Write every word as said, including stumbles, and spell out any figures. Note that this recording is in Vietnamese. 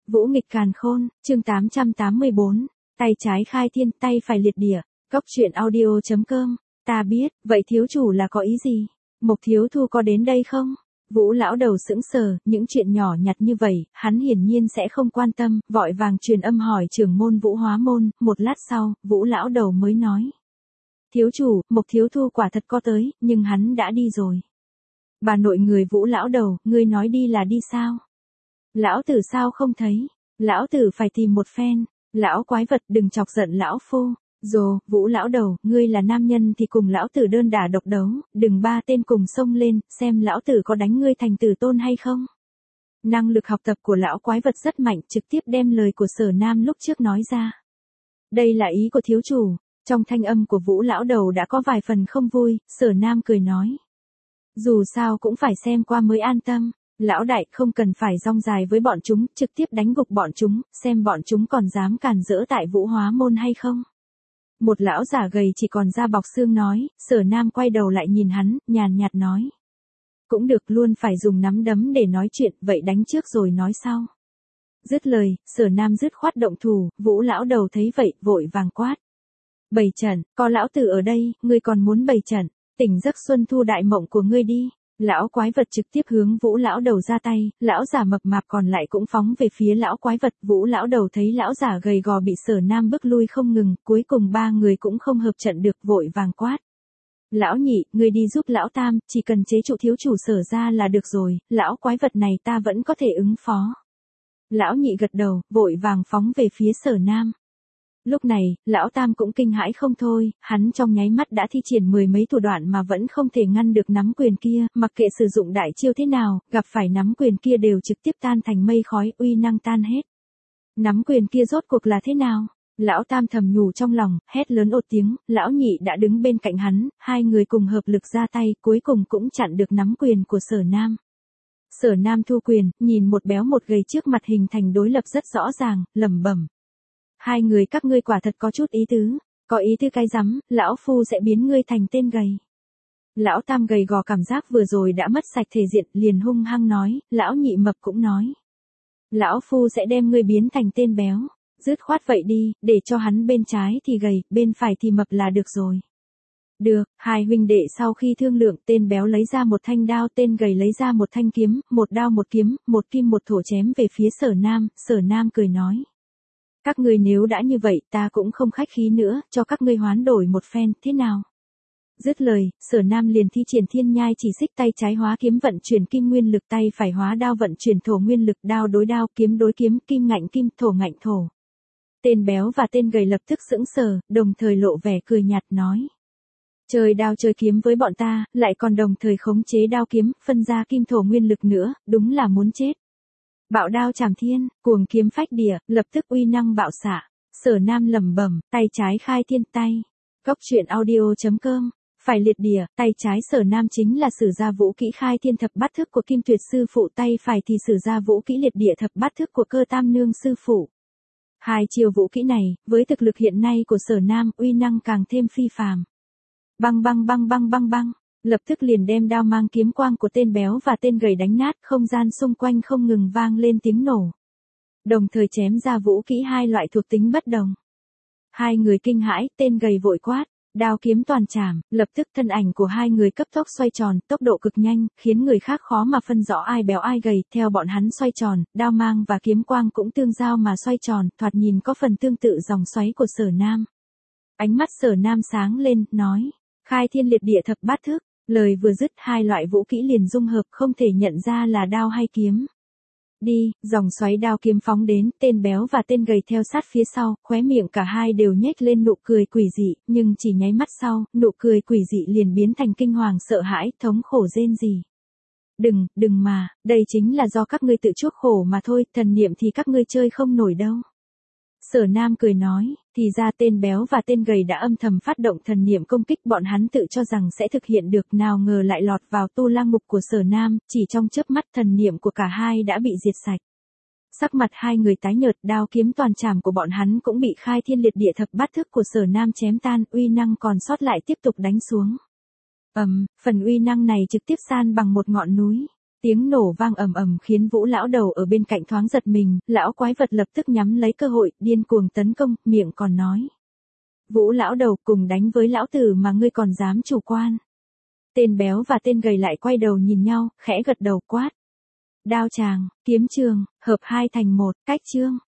Vũ nghịch càn khôn, chương tám trăm tám mươi bốn, tay trái khai thiên, tay phải liệt địa, Cốc truyện audio chấm com, ta biết, vậy thiếu chủ là có ý gì? Mộc thiếu thu có đến đây không? Vũ lão đầu sững sờ, những chuyện nhỏ nhặt như vậy, hắn hiển nhiên sẽ không quan tâm, vội vàng truyền âm hỏi trưởng môn Vũ Hóa môn, một lát sau, Vũ lão đầu mới nói. Thiếu chủ, Mộc thiếu thu quả thật có tới, nhưng hắn đã đi rồi. Bà nội người Vũ lão đầu, ngươi nói đi là đi sao? Lão tử sao không thấy? Lão tử phải tìm một phen. Lão quái vật đừng chọc giận lão phu. Dồ, Vũ lão đầu, ngươi là nam nhân thì cùng lão tử đơn đả độc đấu, đừng ba tên cùng xông lên, xem lão tử có đánh ngươi thành tử tôn hay không. Năng lực học tập của lão quái vật rất mạnh, trực tiếp đem lời của Sở Nam lúc trước nói ra. Đây là ý của thiếu chủ. Trong thanh âm của Vũ lão đầu đã có vài phần không vui, Sở Nam cười nói. Dù sao cũng phải xem qua mới an tâm. Lão đại không cần phải rong dài với bọn chúng, trực tiếp đánh gục bọn chúng, xem bọn chúng còn dám càn rỡ tại Vũ Hóa môn hay không. Một lão giả gầy chỉ còn da bọc xương nói, Sở Nam quay đầu lại nhìn hắn, nhàn nhạt nói. Cũng được, luôn phải dùng nắm đấm để nói chuyện, vậy đánh trước rồi nói sau. Dứt lời, Sở Nam dứt khoát động thủ, Vũ lão đầu thấy vậy, vội vàng quát. Bày trận, có lão tử ở đây, ngươi còn muốn bày trận, tỉnh giấc xuân thu đại mộng của ngươi đi. Lão quái vật trực tiếp hướng Vũ lão đầu ra tay, lão giả mập mạp còn lại cũng phóng về phía lão quái vật. Vũ lão đầu thấy lão giả gầy gò bị Sở Nam bức lui không ngừng, cuối cùng ba người cũng không hợp trận được, vội vàng quát. Lão nhị, ngươi đi giúp lão tam, chỉ cần chế trụ thiếu chủ Sở ra là được rồi, lão quái vật này ta vẫn có thể ứng phó. Lão nhị gật đầu, vội vàng phóng về phía Sở Nam. Lúc này, lão tam cũng kinh hãi không thôi, hắn trong nháy mắt đã thi triển mười mấy thủ đoạn mà vẫn không thể ngăn được nắm quyền kia, mặc kệ sử dụng đại chiêu thế nào, gặp phải nắm quyền kia đều trực tiếp tan thành mây khói, uy năng tan hết. Nắm quyền kia rốt cuộc là thế nào? Lão tam thầm nhủ trong lòng, hét lớn ột tiếng, lão nhị đã đứng bên cạnh hắn, hai người cùng hợp lực ra tay, cuối cùng cũng chặn được nắm quyền của Sở Nam. Sở Nam thu quyền, nhìn một béo một gầy trước mặt hình thành đối lập rất rõ ràng, lẩm bẩm. Hai người các ngươi quả thật có chút ý tứ, có ý tứ cái rắm, lão phu sẽ biến ngươi thành tên gầy. Lão tam gầy gò cảm giác vừa rồi đã mất sạch thể diện, liền hung hăng nói, lão nhị mập cũng nói. Lão phu sẽ đem ngươi biến thành tên béo, dứt khoát vậy đi, để cho hắn bên trái thì gầy, bên phải thì mập là được rồi. Được, hai huynh đệ sau khi thương lượng, tên béo lấy ra một thanh đao, tên gầy lấy ra một thanh kiếm, một đao một kiếm, một kim một thổ chém về phía Sở Nam. Sở Nam cười nói. Các ngươi nếu đã như vậy, ta cũng không khách khí nữa, cho các ngươi hoán đổi một phen, thế nào? Dứt lời, Sở Nam liền thi triển thiên nhai chỉ xích, tay trái hóa kiếm vận chuyển kim nguyên lực, tay phải hóa đao vận chuyển thổ nguyên lực, đao đối đao, kiếm đối kiếm, kim ngạnh kim, thổ ngạnh thổ. Tên béo và tên gầy lập tức sững sờ, đồng thời lộ vẻ cười nhạt nói. Chơi đao chơi kiếm với bọn ta, lại còn đồng thời khống chế đao kiếm, phân ra kim thổ nguyên lực nữa, đúng là muốn chết. Bạo đao chảm thiên, cuồng kiếm phách địa, lập tức uy năng bạo xạ. Sở Nam lẩm bẩm, tay trái khai thiên tay. Cốc truyện audio chấm com, phải liệt địa, tay trái Sở Nam chính là sử ra vũ kỹ khai thiên thập bát thức của Kim Tuyệt sư phụ, tay phải thì sử ra vũ kỹ liệt địa thập bát thức của Cơ Tam nương sư phụ. Hai chiêu vũ kỹ này, với thực lực hiện nay của Sở Nam, uy năng càng thêm phi phàm. Băng băng băng băng băng băng. Lập tức liền đem đao mang kiếm quang của tên béo và tên gầy đánh nát, không gian xung quanh không ngừng vang lên tiếng nổ. Đồng thời chém ra vũ kỹ hai loại thuộc tính bất đồng. Hai người kinh hãi, tên gầy vội quát, đao kiếm toàn chảm, lập tức thân ảnh của hai người cấp tốc xoay tròn, tốc độ cực nhanh, khiến người khác khó mà phân rõ ai béo ai gầy, theo bọn hắn xoay tròn, đao mang và kiếm quang cũng tương giao mà xoay tròn, thoạt nhìn có phần tương tự dòng xoáy của Sở Nam. Ánh mắt Sở Nam sáng lên, nói, khai thiên liệt địa thập bát thức. Lời vừa dứt, hai loại vũ kỹ liền dung hợp, không thể nhận ra là đao hay kiếm. Đi, dòng xoáy đao kiếm phóng đến, tên béo và tên gầy theo sát phía sau, khóe miệng cả hai đều nhếch lên nụ cười quỷ dị, nhưng chỉ nháy mắt sau, nụ cười quỷ dị liền biến thành kinh hoàng sợ hãi, thống khổ rên rỉ. Đừng, đừng mà, đây chính là do các ngươi tự chuốc khổ mà thôi, thần niệm thì các ngươi chơi không nổi đâu. Sở Nam cười nói, thì ra tên béo và tên gầy đã âm thầm phát động thần niệm công kích, bọn hắn tự cho rằng sẽ thực hiện được, nào ngờ lại lọt vào tu la ngục của Sở Nam, chỉ trong chớp mắt thần niệm của cả hai đã bị diệt sạch. Sắc mặt hai người tái nhợt, đao kiếm toàn chảm của bọn hắn cũng bị khai thiên liệt địa thập bát thức của Sở Nam chém tan, uy năng còn sót lại tiếp tục đánh xuống. Ầm, um, phần uy năng này trực tiếp san bằng một ngọn núi. Tiếng nổ vang ầm ầm khiến Vũ lão đầu ở bên cạnh thoáng giật mình, lão quái vật lập tức nhắm lấy cơ hội, điên cuồng tấn công, miệng còn nói. Vũ lão đầu, cùng đánh với lão tử mà ngươi còn dám chủ quan. Tên béo và tên gầy lại quay đầu nhìn nhau, khẽ gật đầu quát. Đao tràng, kiếm trường, hợp hai thành một, cách chương.